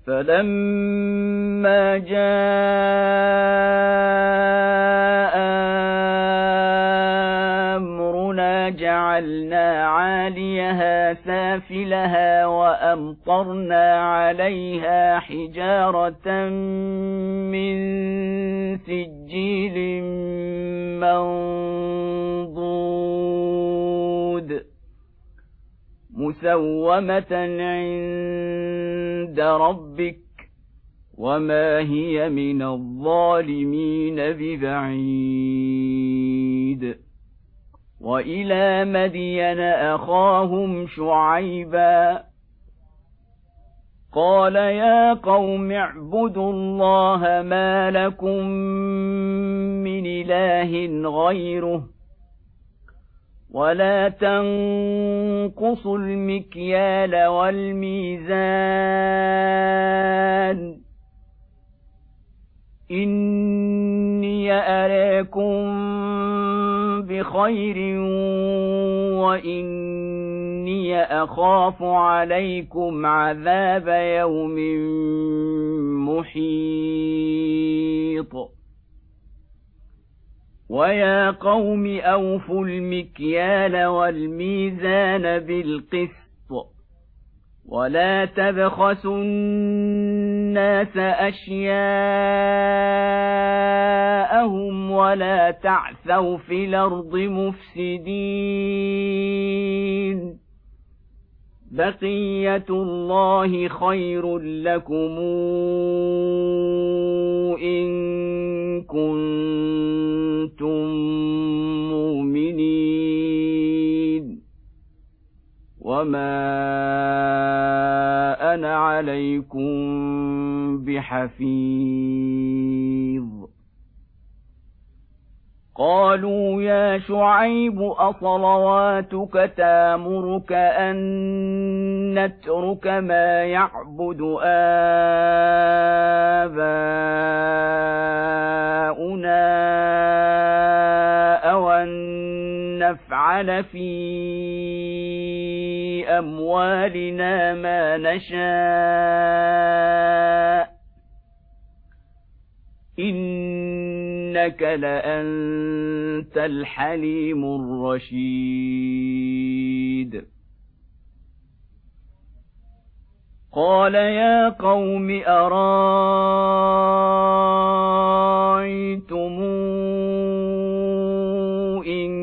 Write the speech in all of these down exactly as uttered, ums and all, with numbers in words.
فلما جاء أمرنا جعلنا عاليها سافلها وأمطرنا عليها حجارة من سجيل منضود مسومة عند ربك وما هي من الظالمين ببعيد. وإلى مدين أخاهم شعيبا قال يا قوم اعبدوا الله ما لكم من إله غيره ولا تنقصوا المكيال والميزان إني أراكم بخير وإني أخاف عليكم عذاب يوم محيط. ويا قوم أوفوا المكيال والميزان بالقسط ولا تبخسوا الناس أشياءهم ولا تعثوا في الأرض مفسدين بقية الله خير لكم إن كنتم مؤمنين وما أنا عليكم بحفيظ. قالوا يا شعيب أصلواتك تأمرك أن نترك ما يعبد آباؤنا أو أن نفعل في أموالنا ما نشاء إنك لأنت الحليم الرشيد. قال يا قوم أرايتم إن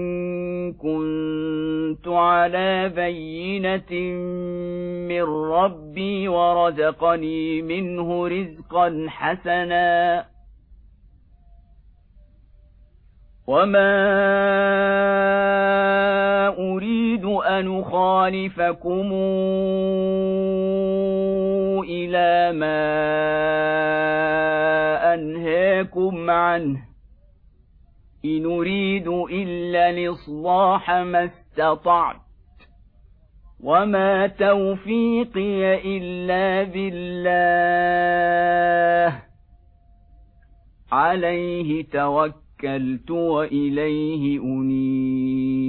كنت على بينة من ربي ورزقني منه رزقا حسنا وما أريد أن أخالفكم إلى ما أنهاكم عنه إن أريد إلا الإصلاح ما استطعت وما توفيقي إلا بالله عليه توكلت وإليه أنيب.